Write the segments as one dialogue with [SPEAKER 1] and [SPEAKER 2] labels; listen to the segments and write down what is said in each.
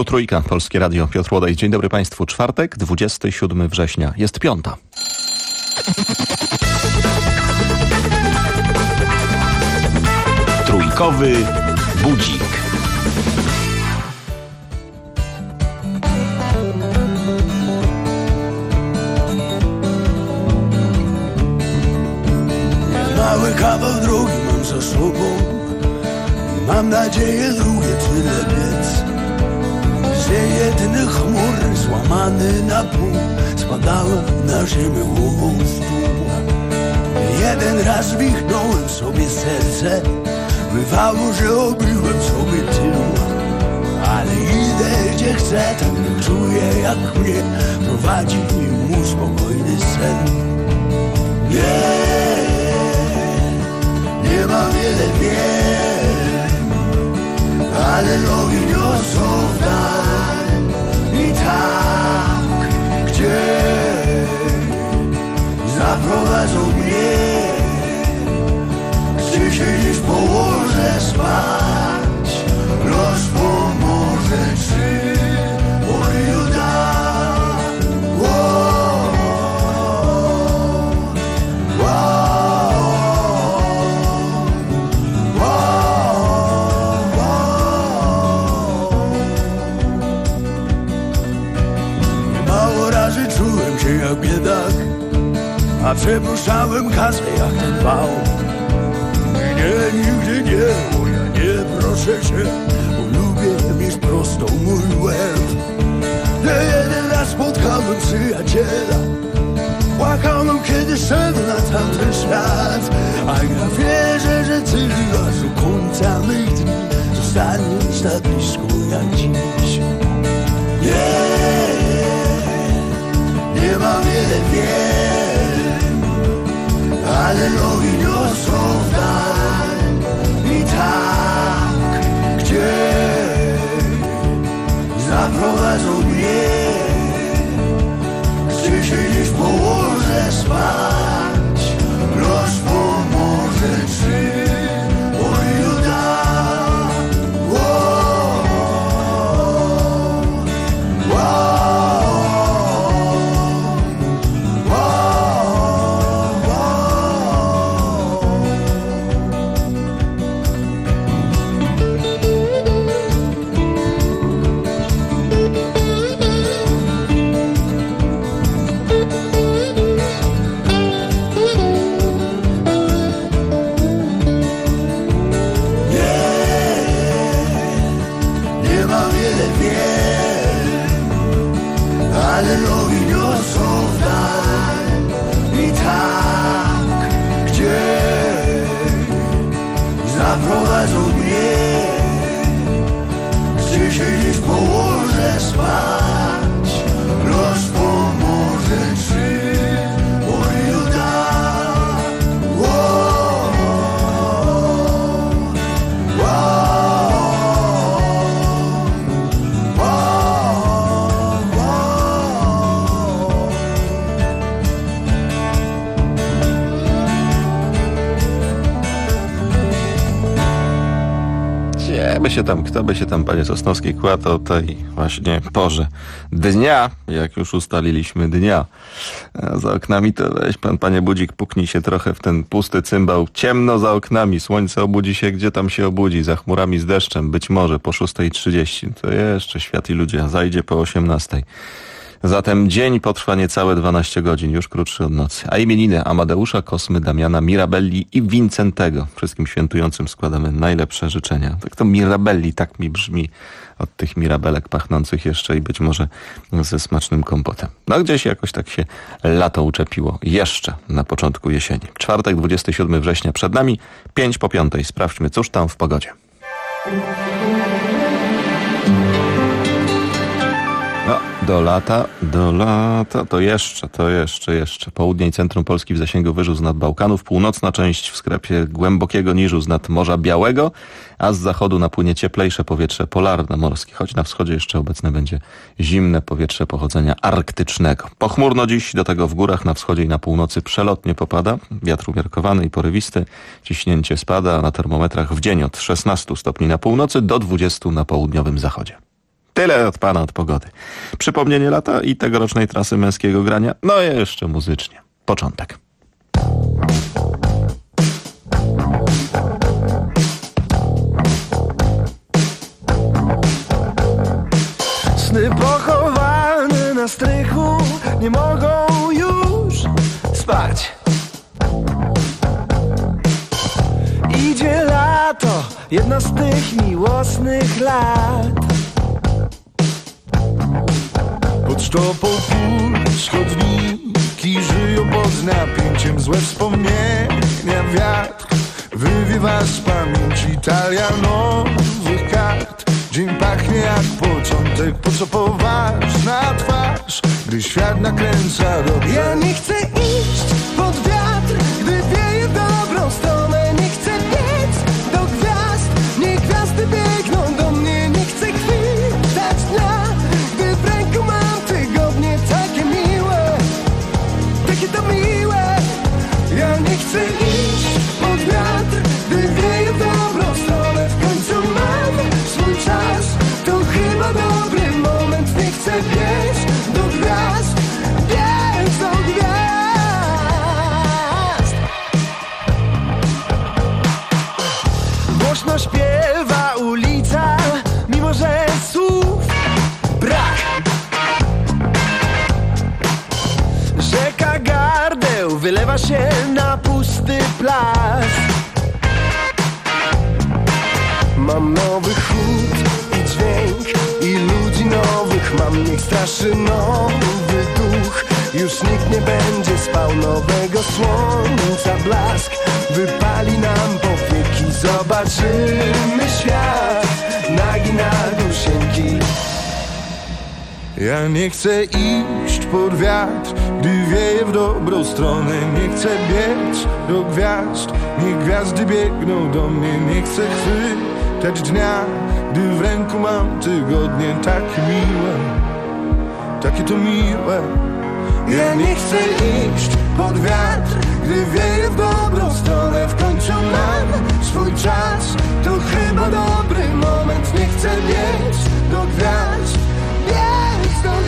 [SPEAKER 1] Tu Trójka, Polskie Radio, Piotr Łodaj. Dzień dobry Państwu. Czwartek, 27 września. Jest piąta. Trójkowy budzik.
[SPEAKER 2] Mały kawał drogi mam za sobą. Mam nadzieję drugie tyle biec. Że jedyny chmur złamany na pół spadałem na ziemię głową w dół. Jeden raz wichnąłem sobie serce. Bywało, że obiłem sobie tył. Ale idę gdzie chcę, tak nie czuję jak mnie prowadzi mu spokojny sen. Nie mam wiele wiem, ale nogi niosą w dal. I tak, gdzie zaprowadzą mnie, gdzie się dziś położę spać. Los pomoże, czy poryju da. Czułem się jak biedak, a przepuszczałem kasę jak ten wał. Nie, nigdy nie, bo ja nie proszę cię, bo lubię mieć prostą mój łeb. Nie jeden raz spotkałem przyjaciela, płakałem kiedy szedł na tamten świat. A ja wierzę, że ty aż do końca mych dni zostaniesz tak blisko jak dziś. Nie mam wiele wiem, ale nogi niosą w dal. I tak, gdzie zaprowadzą mnie, gdzie się dziś położę spać. Los pomoże, czy poryju da. Ale nogi niosą w dal. I tak, gdzie zaprowadzą mnie, gdzie się dziś położę spać. Los pomoże, czy poryju da.
[SPEAKER 1] Kto by się tam, panie Sosnowski, kładł o tej właśnie porze dnia, jak już ustaliliśmy dnia. A za oknami to weź pan, panie budzik, puknij się trochę w ten pusty cymbał. Ciemno za oknami, słońce obudzi się, gdzie tam się obudzi, za chmurami z deszczem, być może po 6:30. To jeszcze świat i ludzie, zajdzie po 18:00. Zatem dzień potrwa niecałe 12 godzin, już krótszy od nocy. A imieniny Amadeusza, Kosmy, Damiana, Mirabelli i Wincentego. Wszystkim świętującym składamy najlepsze życzenia. Tak to Mirabelli tak mi brzmi, od tych mirabelek pachnących jeszcze i być może ze smacznym kompotem. No gdzieś jakoś tak się lato uczepiło. Jeszcze na początku jesieni. Czwartek, 27 września przed nami, 5:05. Sprawdźmy, cóż tam w pogodzie. Do lata, to jeszcze. Południe i centrum Polski w zasięgu wyżu z nad Bałkanów, północna część w sklepie głębokiego niżu z nad Morza Białego, a z zachodu napłynie cieplejsze powietrze polarne morskie, choć na wschodzie jeszcze obecne będzie zimne powietrze pochodzenia arktycznego. Pochmurno dziś, do tego w górach na wschodzie i na północy przelotnie popada, wiatr umiarkowany i porywisty, ciśnięcie spada, a na termometrach w dzień od 16 stopni na północy do 20 na południowym zachodzie. Tyle od pana od pogody. Przypomnienie lata i tegorocznej trasy męskiego grania, no i jeszcze muzycznie. Początek.
[SPEAKER 2] Sny pochowane na strychu nie mogą już spać. Idzie lato, jedno z tych miłosnych lat. Pod sztopą pusz chodniki żyją pod napięciem. Złe wspomnienia wiatr wywiewa z pamięci. Talia nowych kart. Dzień pachnie jak początek. Po co poważna twarz, gdy świat nakręca do brzegu? Ja nie chcę iść pod wiatr, gdy wieje w dobrą stronę. Nie chcę biec do gwiazd, niech gwiazdy biegną do mnie. Nie chcę chwytać dnia, gdy w ręku mam tygodnie. Takie miłe, takie to miłe. Ja nie chcę iść pod wiatr, gdy wieje w dobrą stronę. W końcu mam swój czas, to chyba dobry moment. Nie chcę biec do gwiazd, biec do gwiazd. Głośno śpiewa ulica, mimo że słów brak. Rzeka gardeł wylewa się na pusty plac. Mam nowy chód i dźwięk i ludzi nowych mam. Niech straszy nowy duch. Już nikt nie będzie spał. Nowego słońca blask wypali nam powieki. Zobaczymy świat nagi na dusieńki. Ja nie chcę iść pod wiatr, gdy wieje w dobrą stronę. Nie chcę biec do gwiazd, niech gwiazdy biegną do mnie. Nie chcę chwytać dnia, gdy w ręku mam tygodnie. Tak miłe, takie to miłe. Ja nie chcę iść pod wiatr, gdy wieje w dobrą stronę. W końcu mam swój czas, to chyba dobry moment. Nie chcę biec do gwiazd, biec do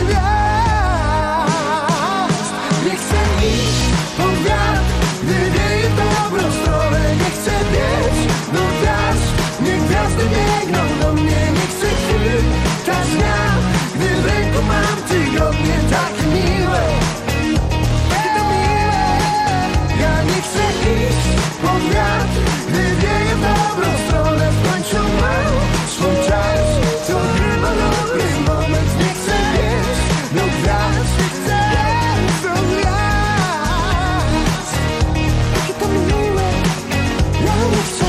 [SPEAKER 2] gwiazd. Nie chcę iść pod wiatr, gdy wieje w dobrą stronę. Nie chcę biec do gwiazd, niech gwiazdy biegną do mnie. Nie chcę chwytać dnia, gdy w ręku mam tygodnie. Takie miłe, takie to miłe. Ja nie chcę iść pod wiatr, gdy wieje w dobrą stronę. W końcu mam swój czas, to chyba dobry moment. Nie chcę biec do gwiazd, biec do gwiazd. Takie to miłe, ja nie chcę.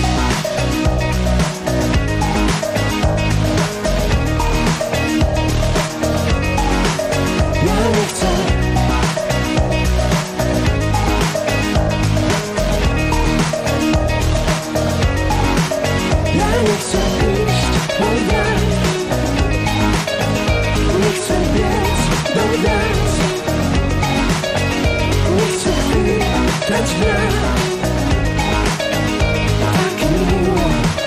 [SPEAKER 2] Ja nie chcę. Ja nie chcę iść pod wiatr. Nie chcę biec do gwiazd. Nie chcę chwytać dnia. Takie miłe.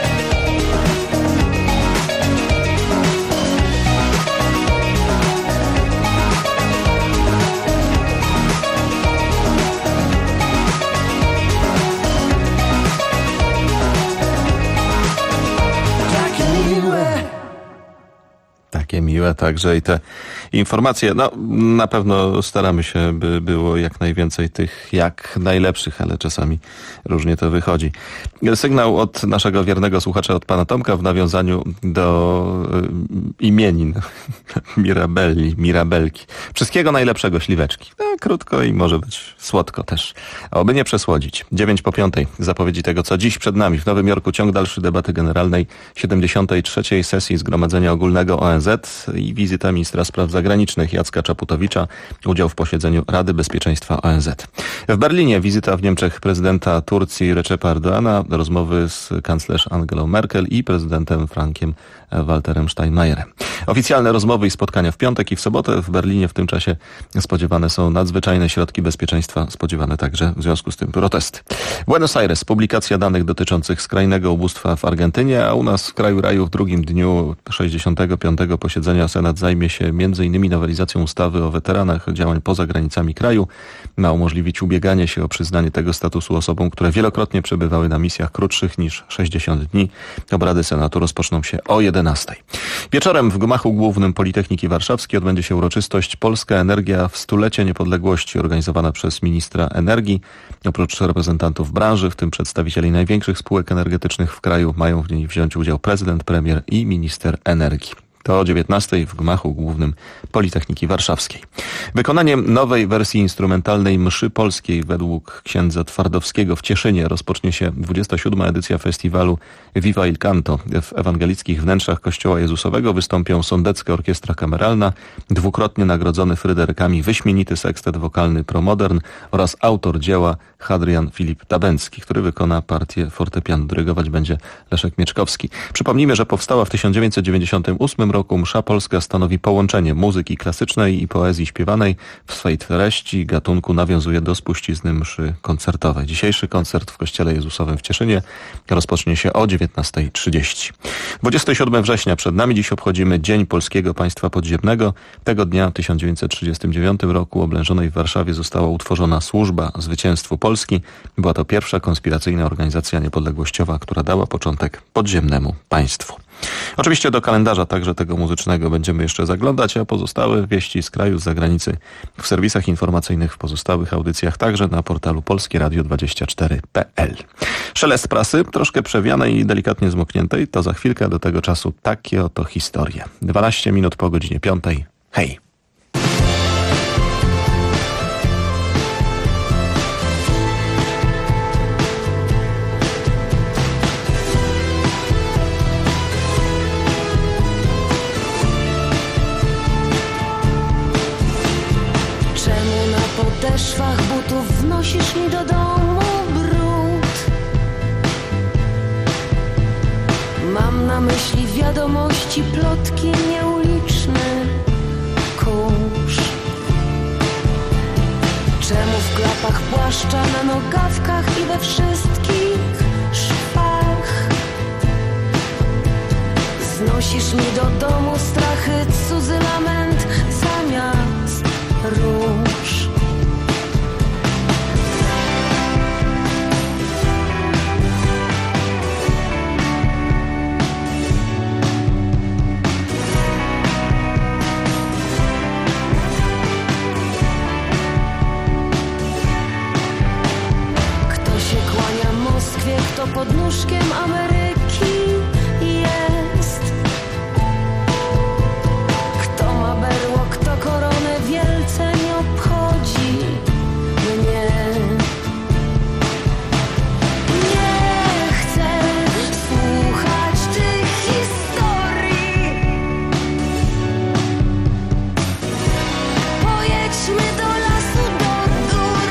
[SPEAKER 1] Takie miłe także i te informacje. No, na pewno staramy się, by było jak najwięcej tych jak najlepszych, ale czasami różnie to wychodzi. Sygnał od naszego wiernego słuchacza, od pana Tomka w nawiązaniu do imienin Mirabelki. Wszystkiego najlepszego, śliweczki. No, krótko i może być słodko też. A oby nie przesłodzić. 9:05. Zapowiedzi tego, co dziś przed nami. W Nowym Jorku ciąg dalszy debaty generalnej 73. sesji Zgromadzenia Ogólnego ONZ i wizyta ministra spraw zagranicznych Jacka Czaputowicza. Udział w posiedzeniu Rady Bezpieczeństwa ONZ. W Berlinie wizyta w Niemczech prezydenta Turcji Recepa Erdoğana, rozmowy z kanclerz Angelą Merkel i prezydentem Frankiem Walterem Steinmeierem. Oficjalne rozmowy i spotkania w piątek i w sobotę w Berlinie w tym czasie spodziewane są nadzwyczajne środki bezpieczeństwa, spodziewane także w związku z tym protesty. Buenos Aires, publikacja danych dotyczących skrajnego ubóstwa w Argentynie, a u nas w kraju raju w drugim dniu 65. posiedzenia Senat zajmie się m.in. nowelizacją ustawy o weteranach działań poza granicami kraju. Ma umożliwić ubieganie się o przyznanie tego statusu osobom, które wielokrotnie przebywały na misjach krótszych niż 60 dni. Obrady Senatu rozpoczną się o 11:00. Wieczorem w gmachu głównym Politechniki Warszawskiej odbędzie się uroczystość Polska Energia w stulecie niepodległości, organizowana przez ministra energii. Oprócz reprezentantów branży, w tym przedstawicieli największych spółek energetycznych w kraju, mają w niej wziąć udział prezydent, premier i minister energii. To o 19:00 w gmachu głównym Politechniki Warszawskiej. Wykonaniem nowej wersji instrumentalnej mszy polskiej według księdza Twardowskiego w Cieszynie rozpocznie się 27. edycja festiwalu Viva il Canto. W ewangelickich wnętrzach Kościoła Jezusowego wystąpią Sądecka Orkiestra Kameralna, dwukrotnie nagrodzony Fryderykami wyśmienity sekstet wokalny Promodern oraz autor dzieła Hadrian Filip Tabencki, który wykona partię fortepianu. Dyrygować będzie Leszek Mieczkowski. Przypomnijmy, że powstała w 1998 roku msza polska stanowi połączenie muzyki klasycznej i poezji śpiewanej. W swej treści gatunku nawiązuje do spuścizny mszy koncertowej. Dzisiejszy koncert w Kościele Jezusowym w Cieszynie rozpocznie się o 19:30. 27 września przed nami. Dziś obchodzimy Dzień Polskiego Państwa Podziemnego. Tego dnia w 1939 roku oblężonej w Warszawie została utworzona Służba Zwycięstwu Polski. Była to pierwsza konspiracyjna organizacja niepodległościowa, która dała początek podziemnemu państwu. Oczywiście do kalendarza także tego muzycznego będziemy jeszcze zaglądać, a pozostałe wieści z kraju, z zagranicy w serwisach informacyjnych, w pozostałych audycjach, także na portalu polskieradio24.pl. Szelest prasy, troszkę przewianej i delikatnie zmokniętej, to za chwilkę. Do tego czasu takie oto historie. 12 minut po godzinie 5:00. Hej!
[SPEAKER 3] W szwach butów wnosisz mi do domu brud. Mam na myśli wiadomości, plotki nieuliczne, kurz. Czemu w klapach płaszcza, na nogawkach i we wszystkich szwach znosisz mi do domu strachy, cudzy lament zamiast róż. Kto pod nóżkiem Ameryki jest? Kto ma berło, kto koronę, wielce nie obchodzi mnie. Nie chcę słuchać tych historii. Pojedźmy do lasu, do gór.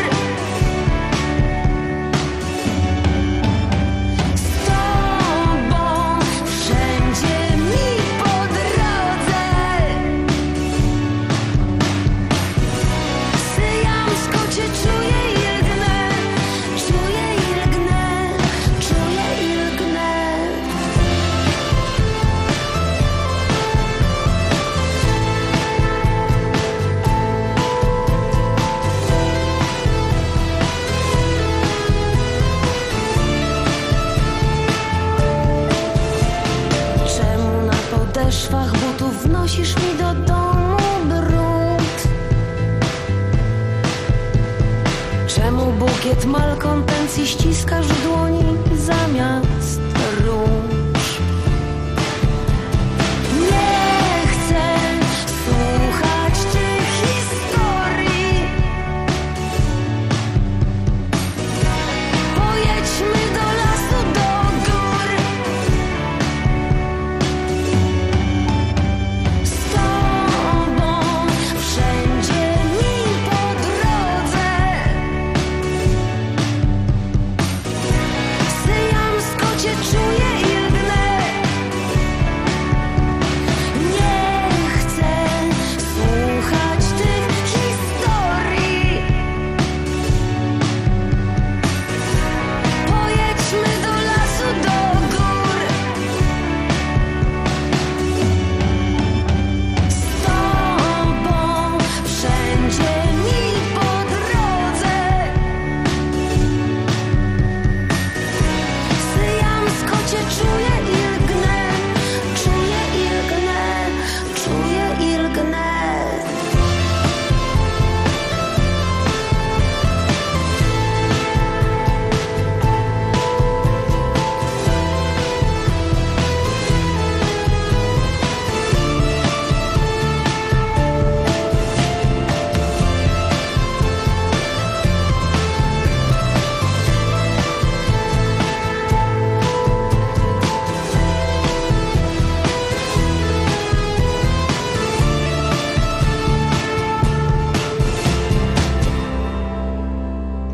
[SPEAKER 3] W szwach butów wnosisz mi do domu brud. Czemu bukiet malkontencji ściskasz w dłoni zamiast róż? Nie chcę słuchać tych historii. Pojedźmy do lasu, do gór. Czuję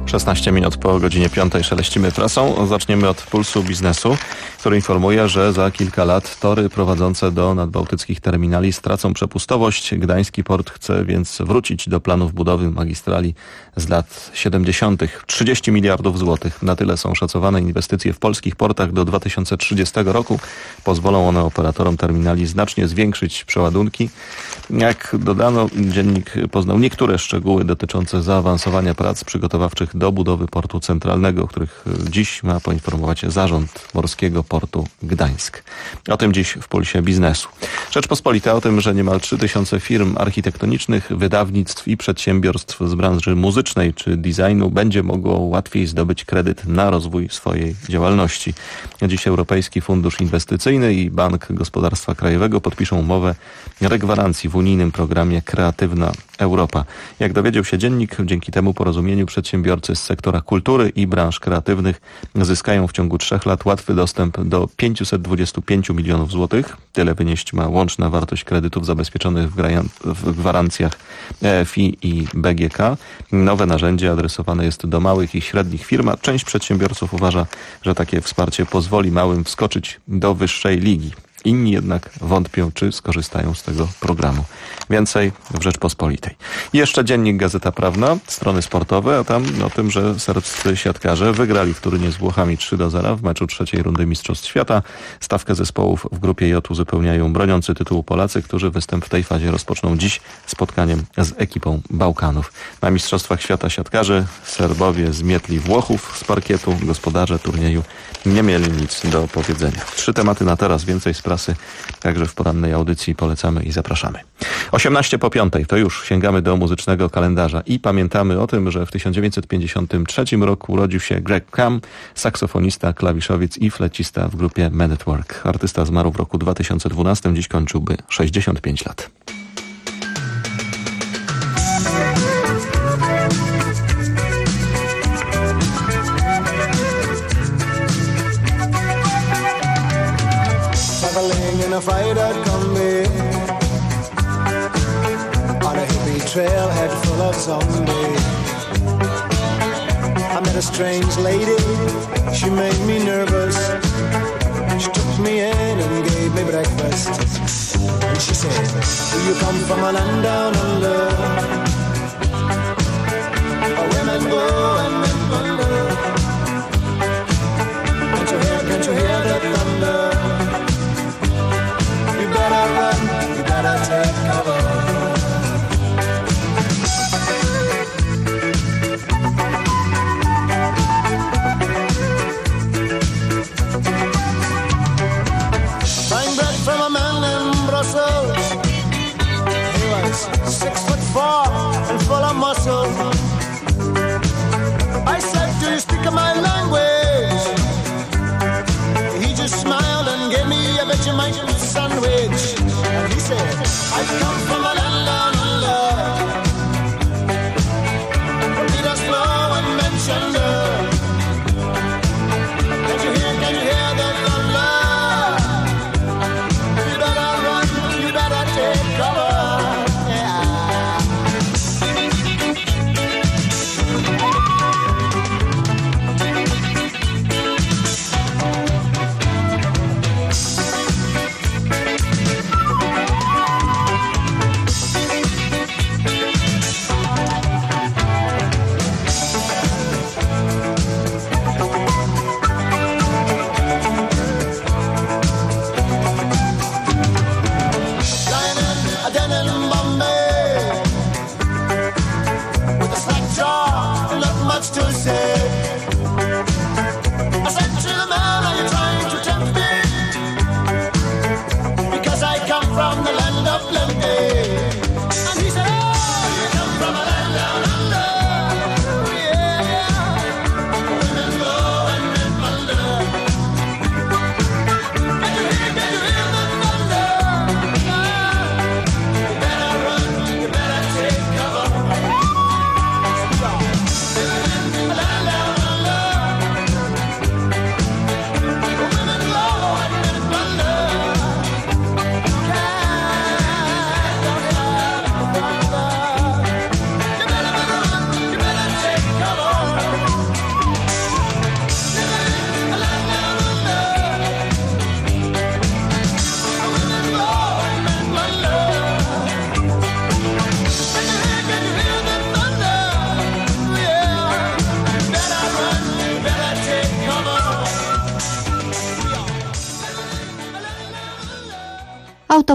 [SPEAKER 1] 16 minut po godzinie 5 szeleścimy prasą. Zaczniemy od Pulsu Biznesu, który informuje, że za kilka lat tory prowadzące do nadbałtyckich terminali stracą przepustowość. Gdański port chce więc wrócić do planów budowy magistrali z lat 70. 30 miliardów złotych. Na tyle są szacowane inwestycje w polskich portach do 2030 roku. Pozwolą one operatorom terminali znacznie zwiększyć przeładunki. Jak dodano, dziennik poznał niektóre szczegóły dotyczące zaawansowania prac przygotowawczych do budowy portu centralnego, o których dziś ma poinformować Zarząd Morskiego Portu Gdańsk. O tym dziś w Pulsie Biznesu. Rzeczpospolita o tym, że niemal 3000 firm architektonicznych, wydawnictw i przedsiębiorstw z branży muzycznej czy designu będzie mogło łatwiej zdobyć kredyt na rozwój swojej działalności. Dziś Europejski Fundusz Inwestycyjny i Bank Gospodarstwa Krajowego podpiszą umowę regwarancji w unijnym programie Kreatywna Europa. Jak dowiedział się dziennik, dzięki temu porozumieniu przedsiębiorcy z sektora kultury i branż kreatywnych zyskają w ciągu 3 lat łatwy dostęp do 525 milionów złotych. Tyle wynieść ma łączna wartość kredytów zabezpieczonych w gwarancjach EFI i BGK. Nowe narzędzie adresowane jest do małych i średnich firm, a część przedsiębiorców uważa, że takie wsparcie pozwoli małym wskoczyć do wyższej ligi. Inni jednak wątpią, czy skorzystają z tego programu. Więcej w Rzeczpospolitej. I jeszcze dziennik Gazeta Prawna, strony sportowe, a tam o tym, że serbscy siatkarze wygrali w Turynie z Włochami 3-0 w meczu trzeciej rundy Mistrzostw Świata. Stawkę zespołów w grupie J uzupełniają broniący tytułu Polacy, którzy występ w tej fazie rozpoczną dziś spotkaniem z ekipą Bałkanów. Na Mistrzostwach Świata siatkarzy Serbowie zmietli Włochów z parkietu. Gospodarze turnieju nie mieli nic do powiedzenia. 3 tematy na teraz, więcej z prasy, także w porannej audycji polecamy i zapraszamy. 18 po 5 to już sięgamy do muzycznego kalendarza i pamiętamy o tym, że w 1953 roku urodził się Greg Cam, saksofonista, klawiszowiec i flecista w grupie Men at Work. Artysta zmarł w roku 2012, dziś kończyłby 65 lat.
[SPEAKER 2] In a fight at Combe, on a hippie trailhead full of zombie, I met a strange lady, she made me nervous. She took me in and gave me breakfast, and she said, do you come from a land down under, where women go and men wonder? Can't you hear the thunder? You better take cover. Buying bread from a man in Brussels. He was 6'4" and full of muscle.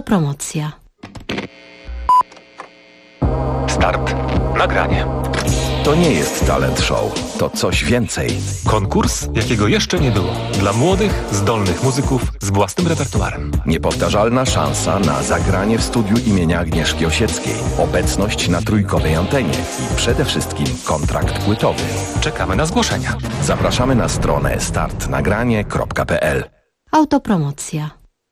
[SPEAKER 3] Autopromocja.
[SPEAKER 4] Start. Nagranie.
[SPEAKER 5] To nie jest talent show, to coś więcej.
[SPEAKER 4] Konkurs, jakiego jeszcze nie było. Dla młodych, zdolnych muzyków z własnym repertuarem.
[SPEAKER 5] Niepowtarzalna szansa na zagranie w studiu imienia Agnieszki Osieckiej, obecność na trójkowej antenie i przede wszystkim kontrakt płytowy.
[SPEAKER 4] Czekamy na zgłoszenia.
[SPEAKER 5] Zapraszamy na stronę startnagranie.pl.
[SPEAKER 3] Autopromocja.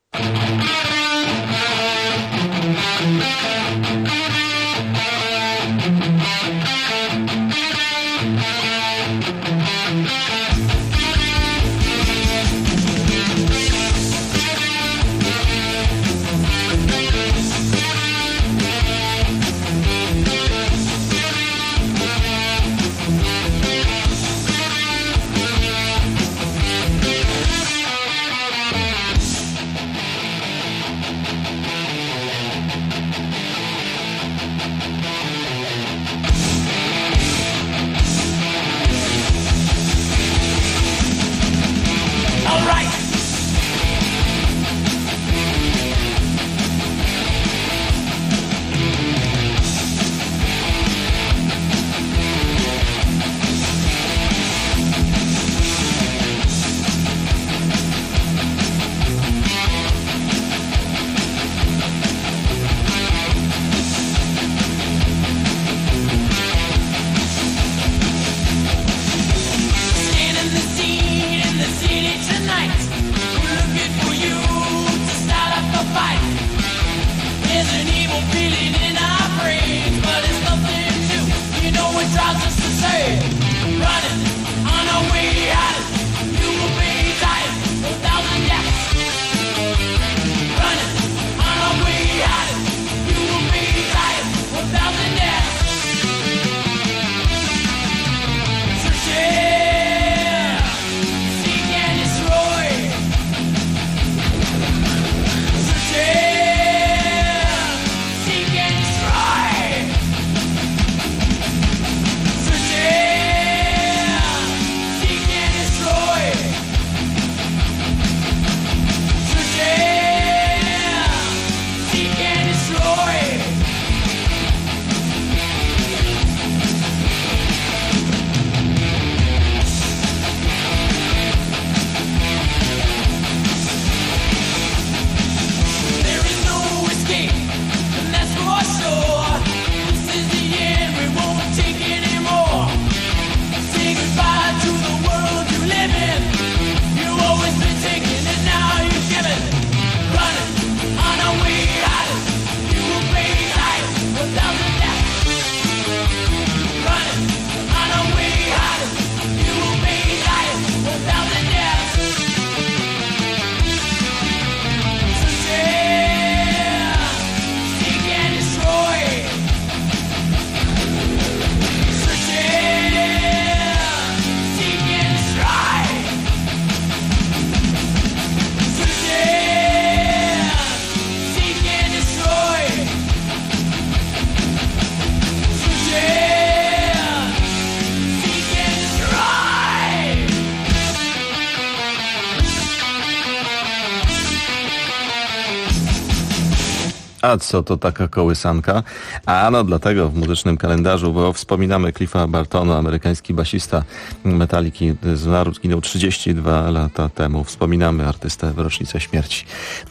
[SPEAKER 1] A co to taka kołysanka? Ano dlatego w muzycznym kalendarzu, bo wspominamy Cliffa Bartona, amerykański basista Metaliki, zginął 32 lata temu. Wspominamy artystę w rocznicę śmierci.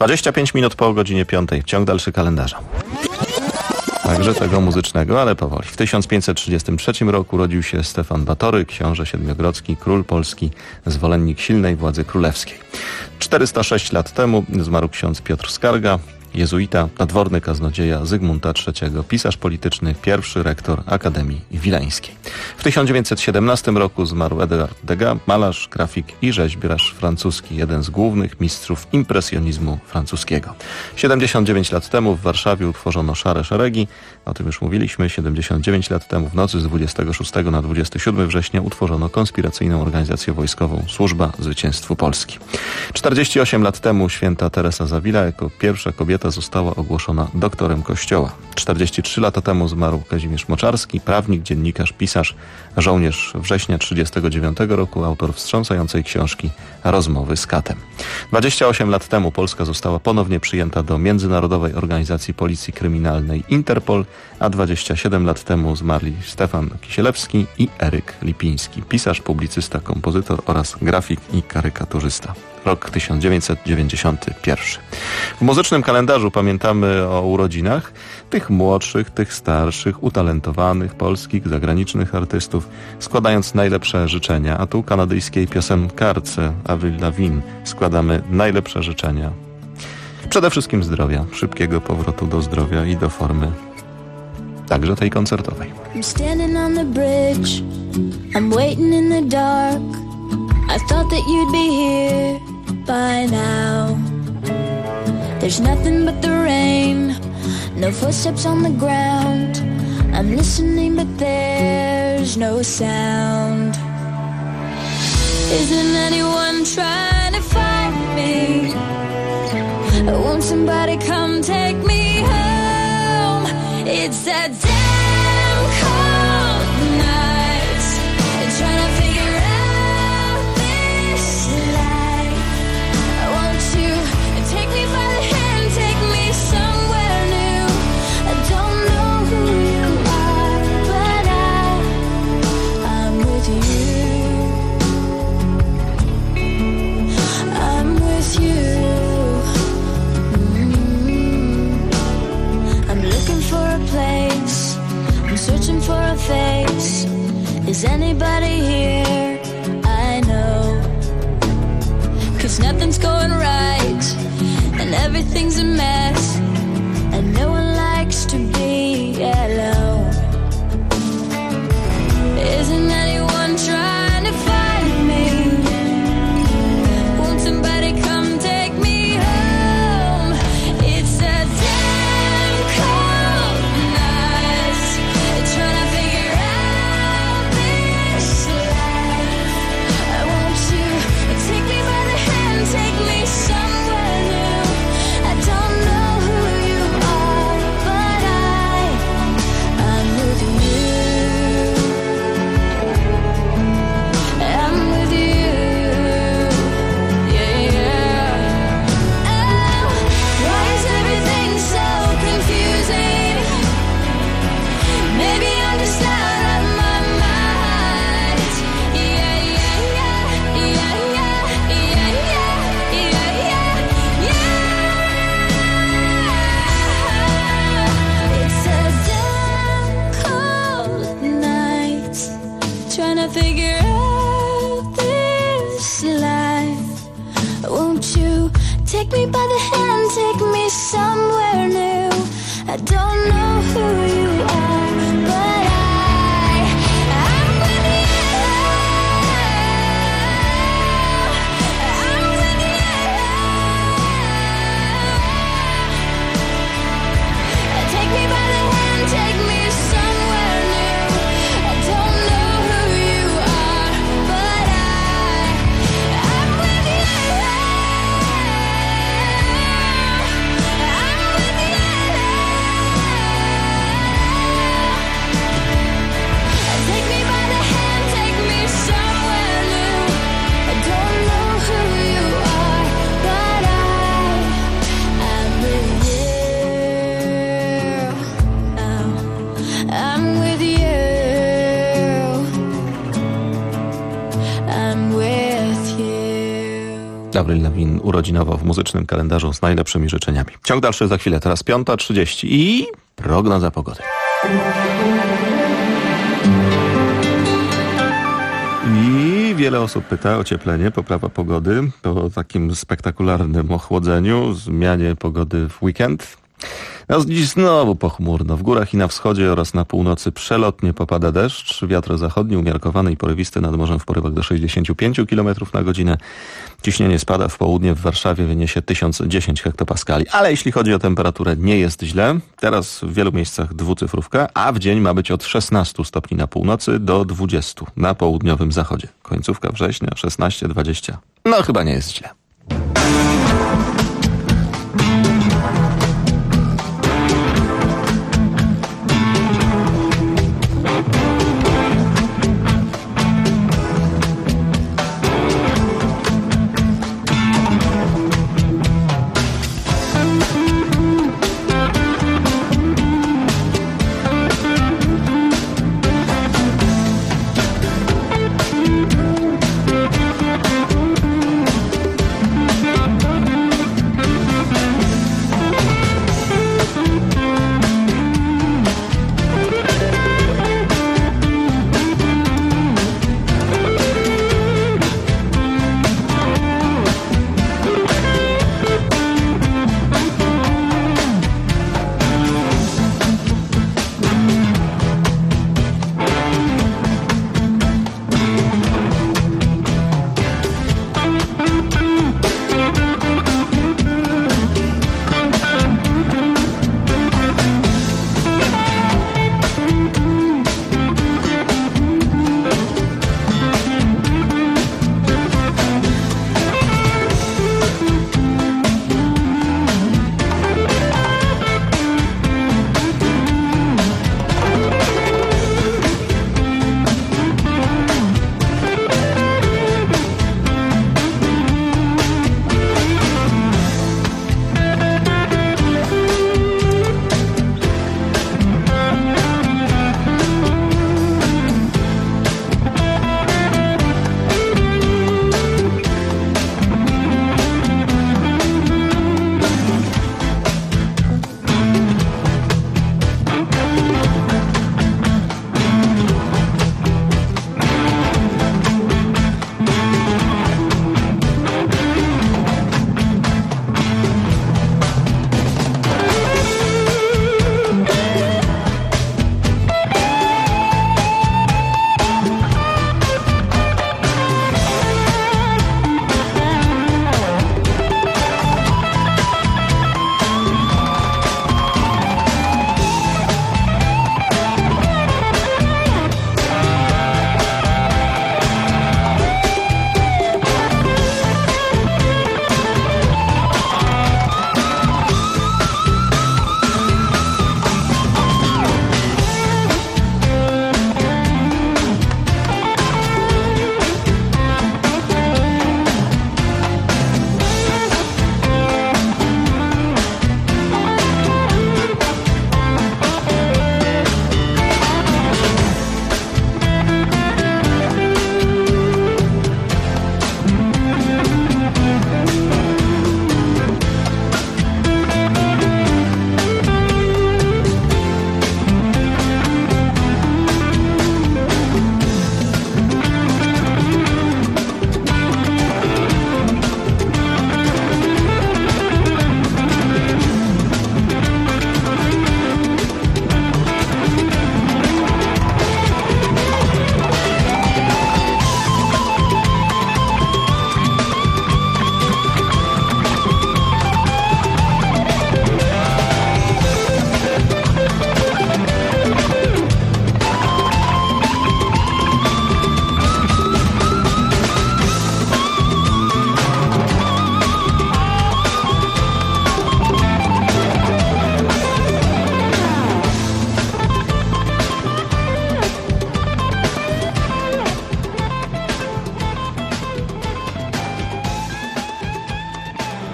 [SPEAKER 1] 25 minut po godzinie 5. Ciąg dalszy kalendarza. Także tego muzycznego, ale powoli. W 1533 roku urodził się Stefan Batory, książę siedmiogrodzki, król polski, zwolennik silnej władzy królewskiej. 406 lat temu zmarł ksiądz Piotr Skarga, jezuita, nadworny kaznodzieja Zygmunta III, pisarz polityczny, pierwszy rektor Akademii Wileńskiej. W 1917 roku zmarł Edward Degas, malarz, grafik i rzeźbiarz francuski, jeden z głównych mistrzów impresjonizmu francuskiego. 79 lat temu w Warszawie utworzono Szare Szeregi, o tym już mówiliśmy. 79 lat temu w nocy z 26 na 27 września utworzono konspiracyjną organizację wojskową Służba Zwycięstwu Polski. 48 lat temu święta Teresa z Avila jako pierwsza kobieta kobieta została ogłoszona doktorem Kościoła. 43 lata temu zmarł Kazimierz Moczarski, prawnik, dziennikarz, pisarz, żołnierz września 1939 roku, autor wstrząsającej książki Rozmowy z katem. 28 lat temu Polska została ponownie przyjęta do Międzynarodowej Organizacji Policji Kryminalnej Interpol, a 27 lat temu zmarli Stefan Kisielewski i Eryk Lipiński, pisarz, publicysta, kompozytor oraz grafik i karykaturzysta. Rok 1991. W muzycznym kalendarzu pamiętamy o urodzinach tych młodszych, tych starszych, utalentowanych polskich, zagranicznych artystów, składając najlepsze życzenia, a tu kanadyjskiej piosenkarce Avril Lavigne składamy najlepsze życzenia. Przede wszystkim zdrowia, szybkiego powrotu do zdrowia i do formy, także tej koncertowej.
[SPEAKER 3] I'm standing on the bridge, I'm waiting in the dark. I thought that you'd be here by now. There's nothing but the rain, no footsteps on the ground. I'm listening but there's no sound. Isn't anyone trying to find me? Won't somebody come take me home? It's a damn cold night, trying to figure out this life. Won't you take me by the hand, take me somewhere new? I don't know who you are, but I'm with you. I'm with you. I'm looking for a place, I'm searching for a face. Is anybody here? I know, 'cause nothing's going right and everything's a mess, and no one likes to be alone. Isn't anyone trying to find me? Won't somebody come take me home? It's a damn cold night, trying to figure out this life. Won't you take me by the hand, take me somewhere new? I don't know who you are, but I'm with you. I'm with you. Yeah, yeah. Oh, why is everything so confusing? Maybe I'm just out of my mind. Yeah, yeah, yeah, yeah, yeah, yeah, yeah, yeah, yeah. It's a damn cold night, trying to figure out this life. Won't you take me by the hand, take me somewhere new? I don't know who you are, but I'm with you. I'm with you. Take me by the hand, take me somewhere new. I don't know who you are, but I'm with you. I'm with you. Take me by the hand, take me somewhere new. I don't know who you are, but I'm with you. I'm with you. I'm with you.
[SPEAKER 1] Avril Lavigne urodzinowo w muzycznym kalendarzu z najlepszymi życzeniami. Ciąg dalszy za chwilę, teraz 5:30 i prognoza pogody. I wiele osób pyta o ocieplenie, poprawa pogody po takim spektakularnym ochłodzeniu, zmianie pogody w weekend. No, dziś znowu pochmurno. W górach i na wschodzie oraz na północy przelotnie popada deszcz. Wiatr zachodni umiarkowany i porywisty nad morzem w porywach do 65 km na godzinę. Ciśnienie spada, w południe w Warszawie wyniesie 1010 hektopaskali. Ale jeśli chodzi o temperaturę, nie jest źle. Teraz w wielu miejscach dwucyfrówka, a w dzień ma być od 16 stopni na północy do 20 na południowym zachodzie. Końcówka września 16-20. No chyba nie jest źle.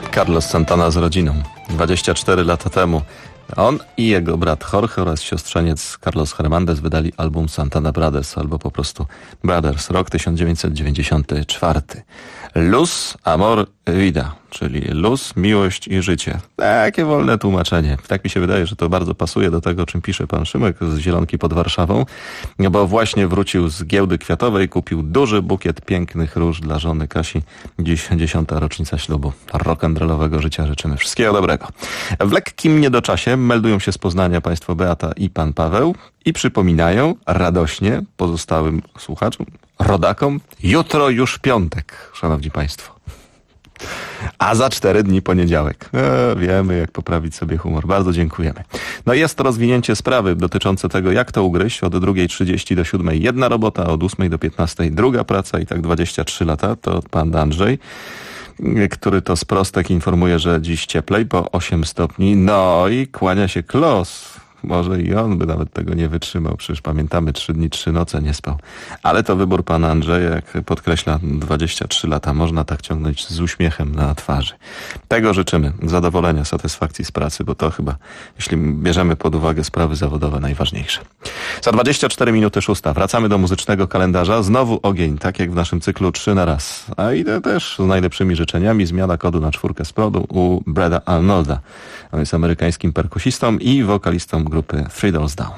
[SPEAKER 1] Carlos Santana z rodziną. 24 lata temu on i jego brat Jorge oraz siostrzeniec Carlos Hernandez wydali album Santana Brothers, albo po prostu Brothers, rok 1994. Luz, amor, vida, czyli luz, miłość i życie. Takie wolne tłumaczenie. Tak mi się wydaje, że to bardzo pasuje do tego, o czym pisze pan Szymek z Zielonki pod Warszawą, bo właśnie wrócił z giełdy kwiatowej, kupił duży bukiet pięknych róż dla żony Kasi. Dziś 10. rocznica ślubu. Rock'n'rollowego życia życzymy. Wszystkiego dobrego. W lekkim niedoczasie meldują się z Poznania państwo Beata i pan Paweł i przypominają radośnie pozostałym słuchaczom, rodakom, jutro już piątek, szanowni państwo. A za 4 dni poniedziałek. Wiemy, jak poprawić sobie humor. Bardzo dziękujemy. No jest to rozwinięcie sprawy dotyczące tego, jak to ugryźć. Od 2:30 do 7:00 jedna robota, od 8:00 do 15:00 druga praca i tak 23 lata. To pan Andrzej, który to z prostek informuje, że dziś cieplej, po 8 stopni. No i kłania się klos. Może i on by nawet tego nie wytrzymał. Przecież pamiętamy, 3 dni, 3 noce nie spał. Ale to wybór pana Andrzeja, jak podkreśla, 23 lata. Można tak ciągnąć z uśmiechem na twarzy. Tego życzymy. Zadowolenia, satysfakcji z pracy, bo to chyba, jeśli bierzemy pod uwagę sprawy zawodowe, najważniejsze. Za 24 minuty 6. Wracamy do muzycznego kalendarza. Znowu ogień, tak jak w naszym cyklu 3 na raz. A idę też z najlepszymi życzeniami. Zmiana kodu na 4 z przodu u Breda Arnolda. On jest amerykańskim perkusistą i wokalistą grupy Three Doors Down.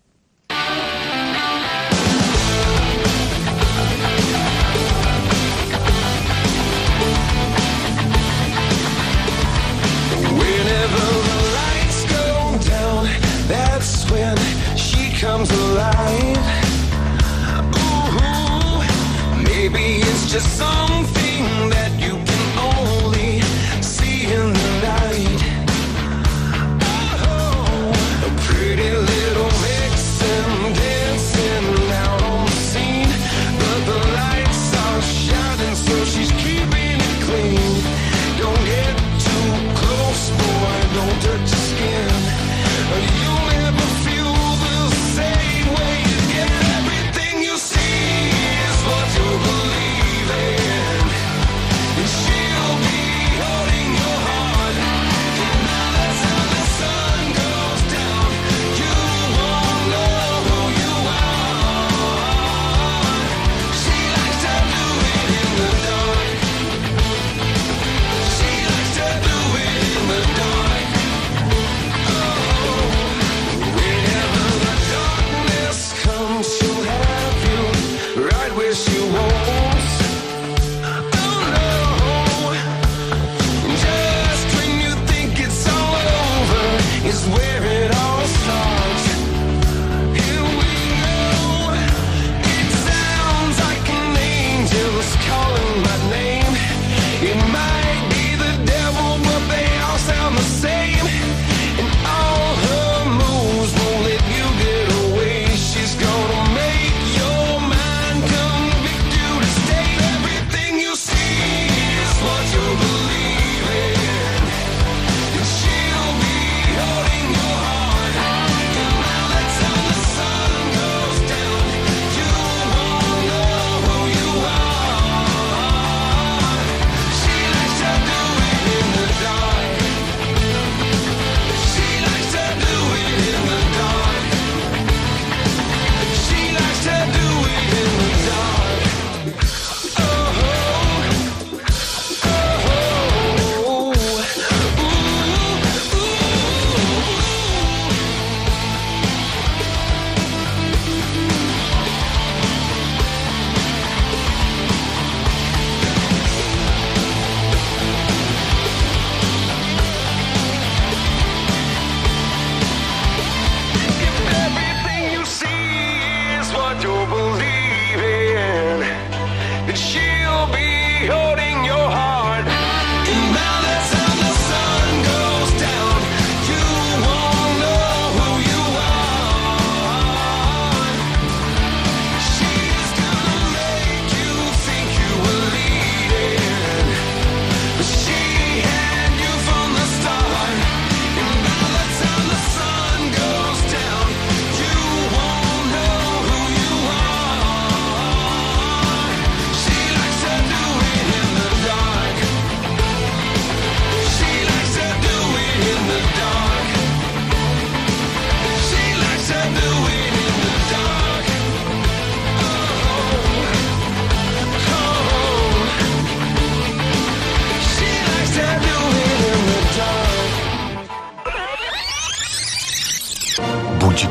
[SPEAKER 2] Whenever the lights go down, that's when she comes alive. Ooh, maybe it's just something that you can only see in the night. Pretty little vixen dancing out on the scene, but the lights are shining, so she's keeping it clean. Don't get too close, boy, don't touch your skin. You'll never feel the same way again. Everything you see is what you believe in.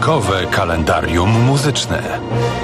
[SPEAKER 6] Trójkowe kalendarium muzyczne.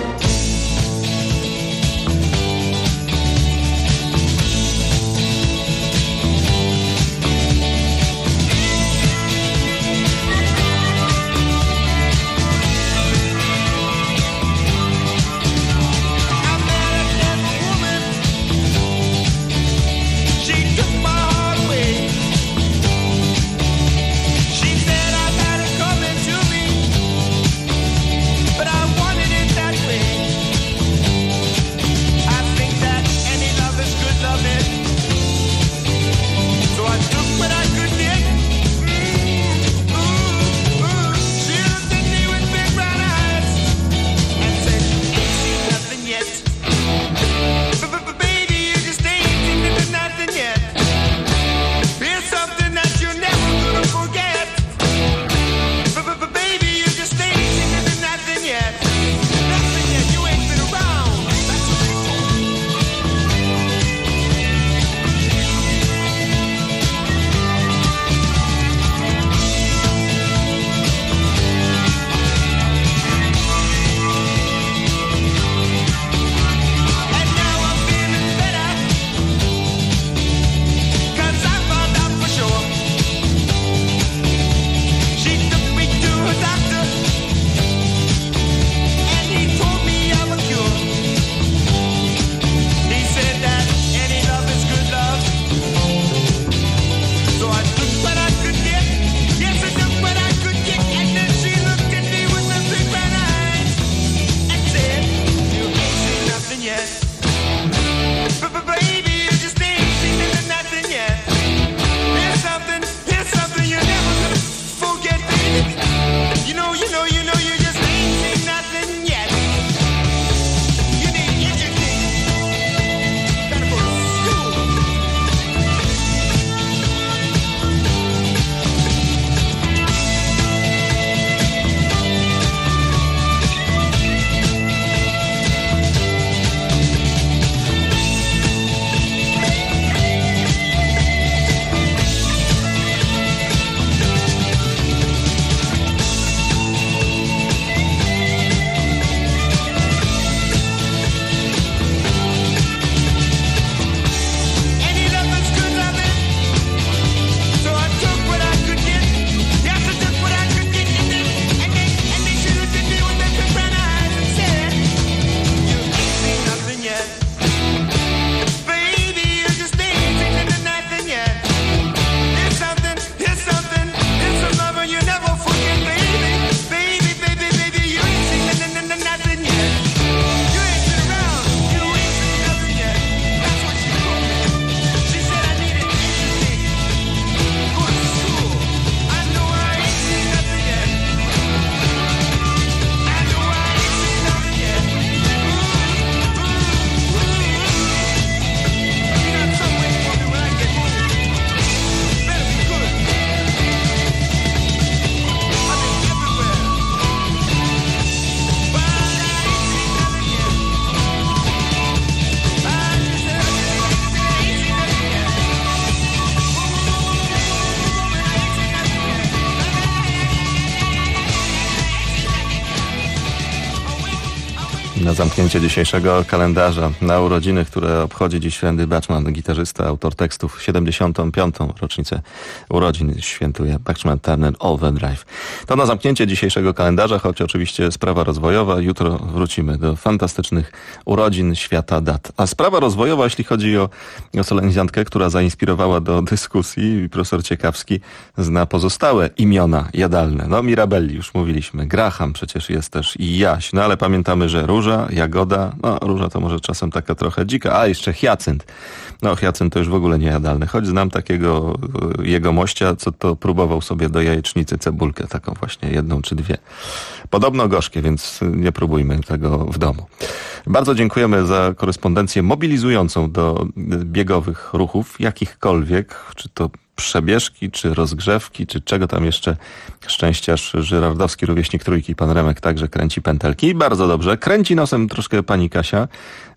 [SPEAKER 1] Na zamknięcie dzisiejszego kalendarza, na urodziny, które obchodzi dziś Randy Bachman, gitarzysta, autor tekstów, 75. rocznicę urodzin świętuje Bachman Turner Overdrive. To na zamknięcie dzisiejszego kalendarza, choć oczywiście sprawa rozwojowa. Jutro wrócimy do fantastycznych urodzin, świata, dat. A sprawa rozwojowa, jeśli chodzi o solenizantkę, która zainspirowała do dyskusji, profesor Ciekawski zna pozostałe imiona jadalne. No Mirabelli już mówiliśmy, Graham przecież jest też i Jaś, no ale pamiętamy, że Róża, Jagoda, no Róża to może czasem taka trochę dzika, a jeszcze Hyacynt. No Hyacynt to już w ogóle niejadalny, choć znam takiego jegomościa, co to próbował sobie do jajecznicy cebulkę, taką właśnie jedną czy dwie. Podobno gorzkie, więc nie próbujmy tego w domu. Bardzo dziękujemy za korespondencję mobilizującą do biegowych ruchów, jakichkolwiek, czy to przebieżki, czy rozgrzewki, czy czego tam jeszcze. Szczęściarz żyrardowski, rówieśnik Trójki, pan Remek także kręci pętelki. Bardzo dobrze. Kręci nosem troszkę pani Kasia.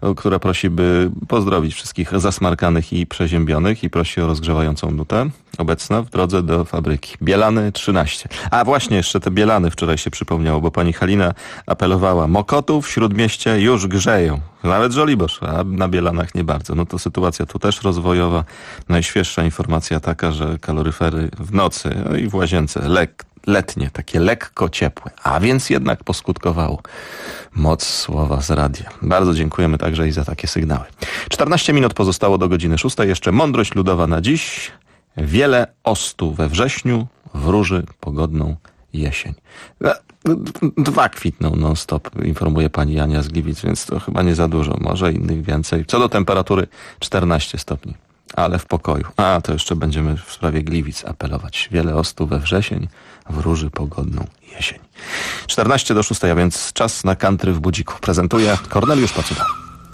[SPEAKER 1] która prosi, by pozdrowić wszystkich zasmarkanych i przeziębionych i prosi o rozgrzewającą nutę. Obecna w drodze do fabryki. Bielany 13. A właśnie, jeszcze te Bielany wczoraj się przypomniało, bo pani Halina apelowała. Mokotów, Śródmieście już grzeją. Nawet Żoliborz, a na Bielanach nie bardzo. No to sytuacja tu też rozwojowa. Najświeższa informacja taka, że kaloryfery w nocy i w łazience letnie, takie lekko ciepłe. A więc jednak poskutkowało. Moc słowa z radia. Bardzo dziękujemy także i za takie sygnały. 14 minut pozostało do godziny 6. Jeszcze mądrość ludowa na dziś. Wiele ostu we wrześniu wróży pogodną jesień. 2 kwitną non-stop, informuje pani Ania z Gliwic, więc to chyba nie za dużo, może innych więcej. Co do temperatury 14 stopni, ale w pokoju. A, to jeszcze będziemy w sprawie Gliwic apelować. Wiele ostu we wrzesień wróży pogodną jesień. 14 do 6, a więc czas na country w budziku. Prezentuje Korneliusz Pacuda.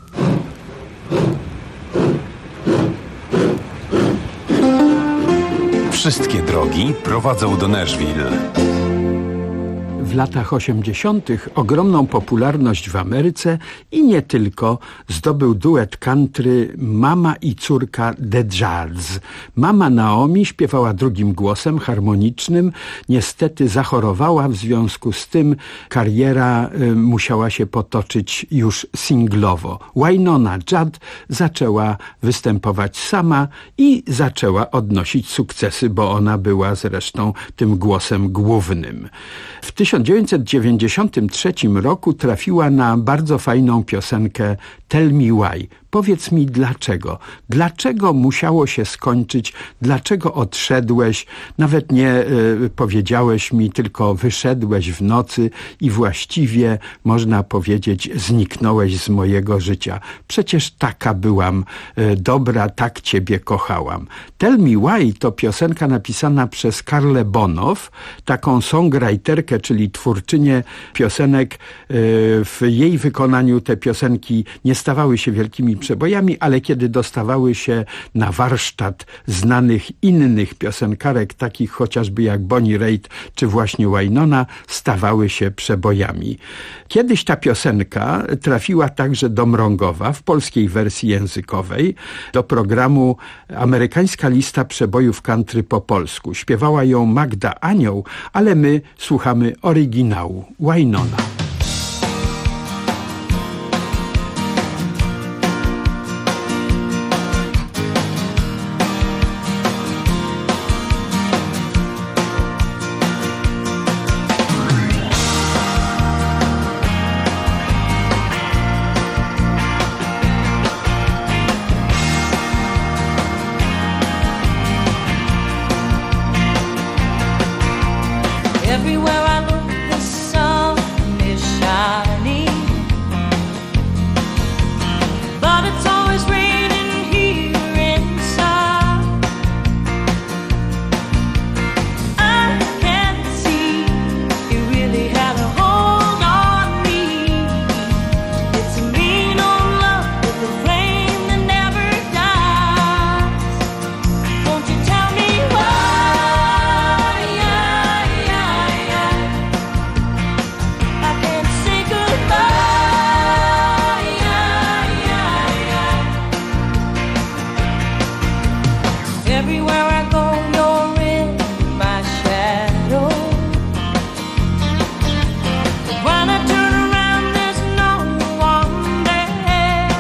[SPEAKER 6] Wszystkie drogi prowadzą do Nashville.
[SPEAKER 7] W latach 80. ogromną popularność w Ameryce i nie tylko zdobył duet country mama i córka The Jards. Mama Naomi śpiewała drugim głosem harmonicznym. Niestety zachorowała, w związku z tym kariera musiała się potoczyć już singlowo. Wynona Judd zaczęła występować sama i zaczęła odnosić sukcesy, bo ona była zresztą tym głosem głównym. W 1993 roku trafiła na bardzo fajną piosenkę Tell Me Why. Powiedz mi dlaczego. Dlaczego musiało się skończyć? Dlaczego odszedłeś? Nawet nie powiedziałeś mi, tylko wyszedłeś w nocy i właściwie, można powiedzieć, zniknąłeś z mojego życia. Przecież taka byłam dobra, tak ciebie kochałam. Tell Me Why to piosenka napisana przez Carlę Bonow, taką songwriterkę, czyli twórczynię piosenek. W jej wykonaniu te piosenki nie stawały się wielkimi przebojami, ale kiedy dostawały się na warsztat znanych innych piosenkarek, takich chociażby jak Bonnie Raitt czy właśnie Wynona, stawały się przebojami. Kiedyś ta piosenka trafiła także do Mrągowa w polskiej wersji językowej, do programu Amerykańska lista przebojów country po polsku. Śpiewała ją Magda Anioł, ale my słuchamy oryginału. Wynona.
[SPEAKER 8] Everywhere I look, the sun is shining, but it's always raining here inside. I can't see you really had a hold on me. It's a mean old love with a flame that never dies. Won't you tell me why? Everywhere I go, you're in my shadow. When I turn around, there's no one there.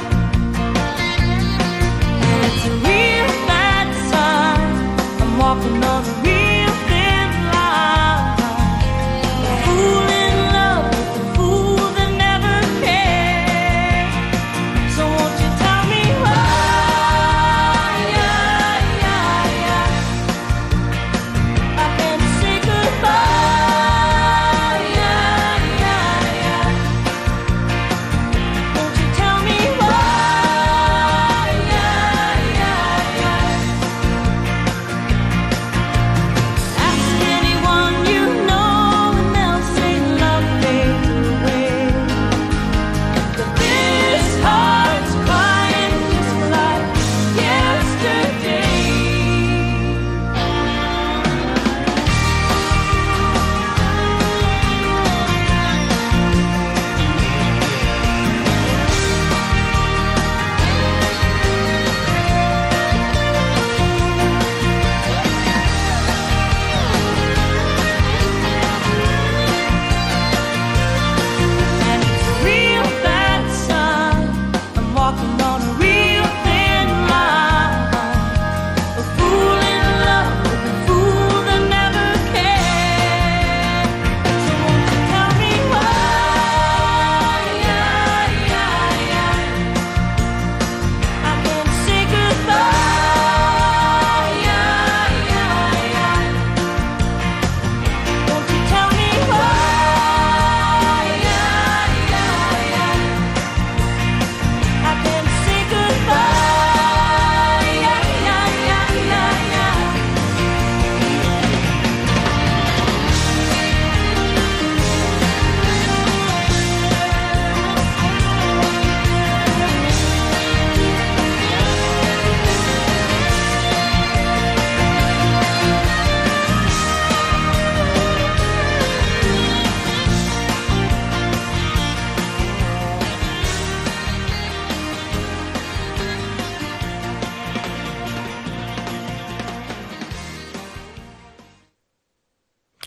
[SPEAKER 8] And it's a real bad sign. I'm walking on a real thin line. A fool in love with a fool that never cared. So won't you tell me why?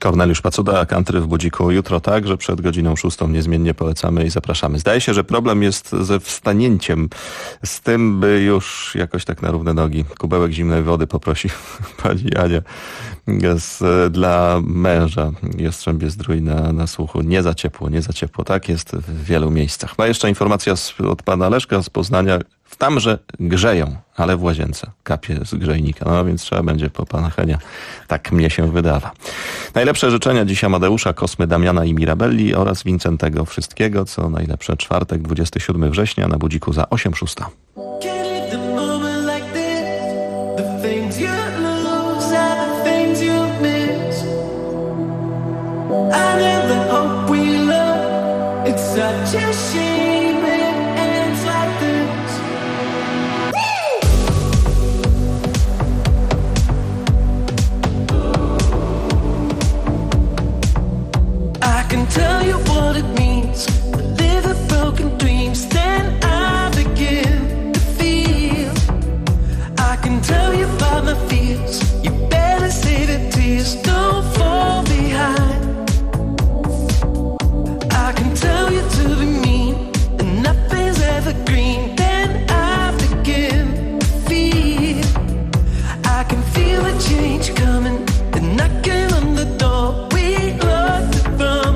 [SPEAKER 1] Korneliusz Pacuda, country w Budziku jutro także przed godziną 6 niezmiennie polecamy i zapraszamy. Zdaje się, że problem jest ze wstanięciem, z tym, by już jakoś tak na równe nogi kubełek zimnej wody poprosi pani Ania dla męża Jastrzębie Zdrój na słuchu. Nie za ciepło, nie za ciepło. Tak jest w wielu miejscach. No jeszcze informacja od pana Leszka z Poznania. Tamże grzeją, ale w łazience kapie z grzejnika. No więc trzeba będzie po pana Henia. Tak mnie się wydawa. Najlepsze życzenia dziś Amadeusza, Kosmy, Damiana i Mirabelli oraz Wincentego. Wszystkiego, co najlepsze. Czwartek, 27 września na Budziku za 8:06.
[SPEAKER 2] Tell you what it means to live a broken dreams. Then I begin to feel. I can tell you about my fears. You better save your tears. Don't fall behind. I can tell you to be mean and nothing's ever green. Then I begin to feel. I can feel a change coming and knocking on the door. We locked it from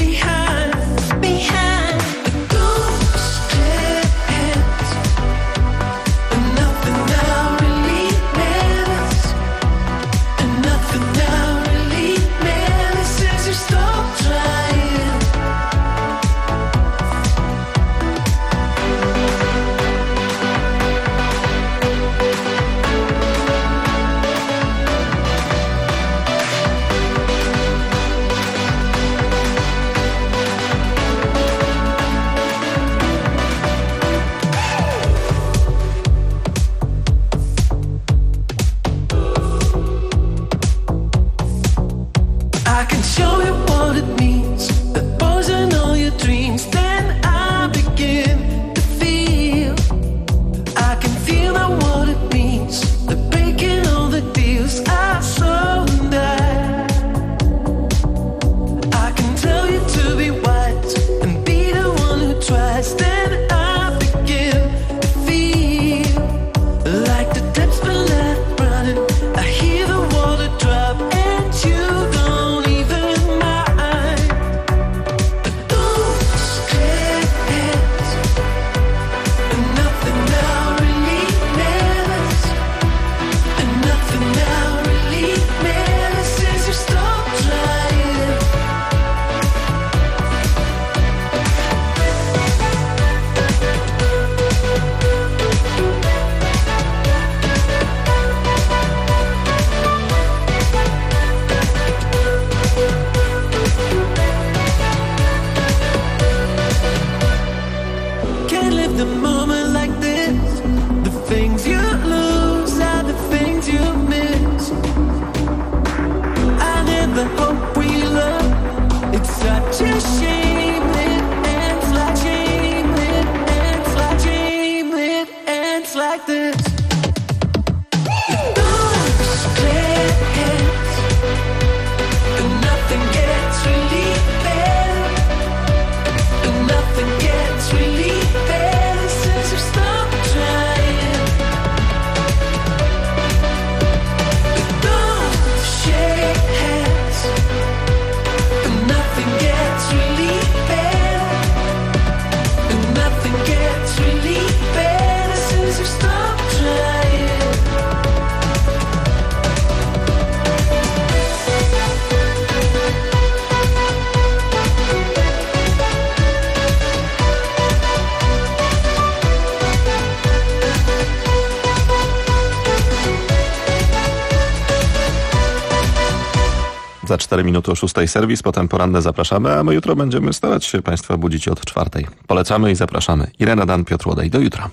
[SPEAKER 1] Za 4 minuty o 6 serwis, potem poranne zapraszamy, a my jutro będziemy starać się Państwa budzić od 4. Polecamy i zapraszamy. Irena Dan, Piotr Łodej. Do jutra.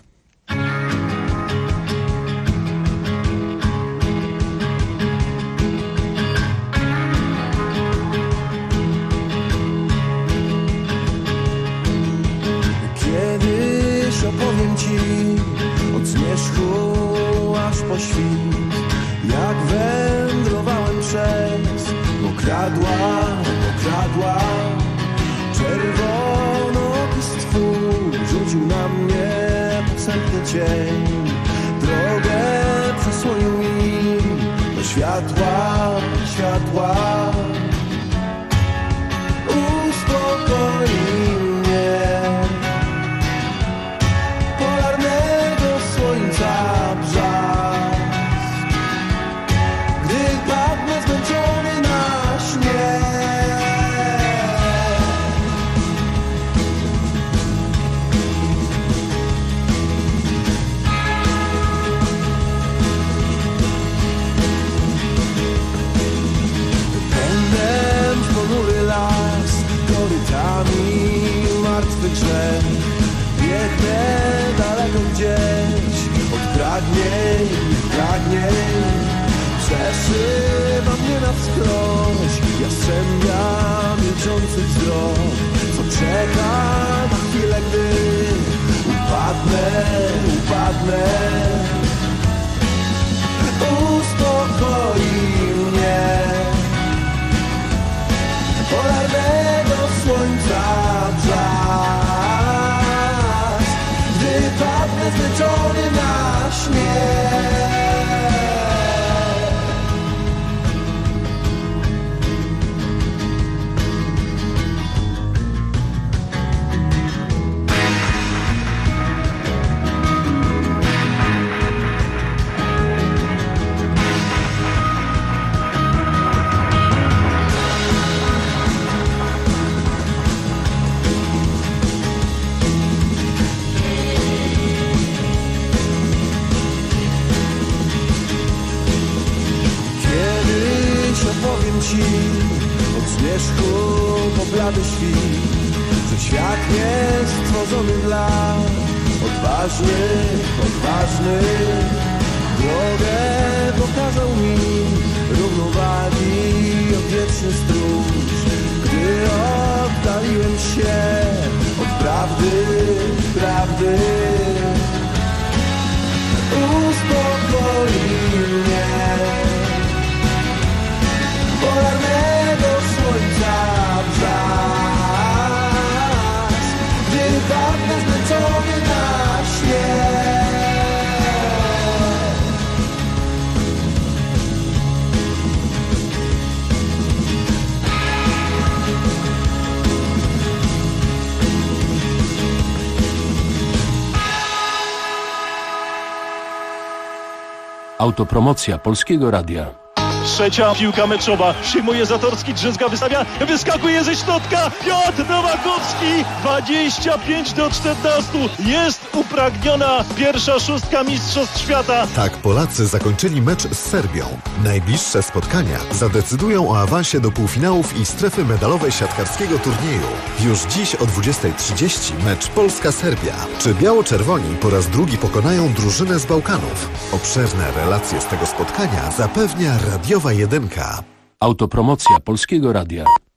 [SPEAKER 2] Kiedyś opowiem Ci od zmierzchu aż po świt, jak wędrowałem przez kraj. Ukradła, okradła, czerwonopis twój rzucił na mnie posępny cień. Drogę przesłonił mi do światła, światła. Uspokoi mnie polarnego słońca brzask, gdy padnę zmęczony na śnie. Pędem w ponury las, korytami martwych drzew, biegnę daleko gdzieś od pragnień, pragnień. Przeszywa mnie na wskroś jastrzębia milczący wzrok, co czeka na chwilę, gdy upadnę, upadnę. Uspokoi mnie polarnego słońca brzask, gdy padnę zmęczony na śnie. Opowiem ci od zmierzchu po blady świt, że świat jest stworzony dla odważnych, odważnych. Drogę pokazał mi równowagi odwieczny stróż, gdy oddaliłem się od prawdy, prawdy. Uspokoi mnie polarnego słońca brzask, gdy padnę zmęczony na śnie.
[SPEAKER 9] Autopromocja Polskiego Radia.
[SPEAKER 10] Trzecia piłka meczowa. Przyjmuje Zatorski, Drzyzga wystawia, wyskakuje ze środka. Piotr Nowakowski. 25-14. Jest upragniona pierwsza szóstka Mistrzostw Świata.
[SPEAKER 11] Tak Polacy zakończyli mecz z Serbią. Najbliższe spotkania zadecydują o awansie do półfinałów i strefy medalowej siatkarskiego turnieju. Już dziś o 20:30 mecz Polska-Serbia. Czy biało-czerwoni po raz drugi pokonają drużynę z Bałkanów? Obszerne relacje z tego spotkania zapewnia radiowa jedynka.
[SPEAKER 9] Autopromocja Polskiego Radia.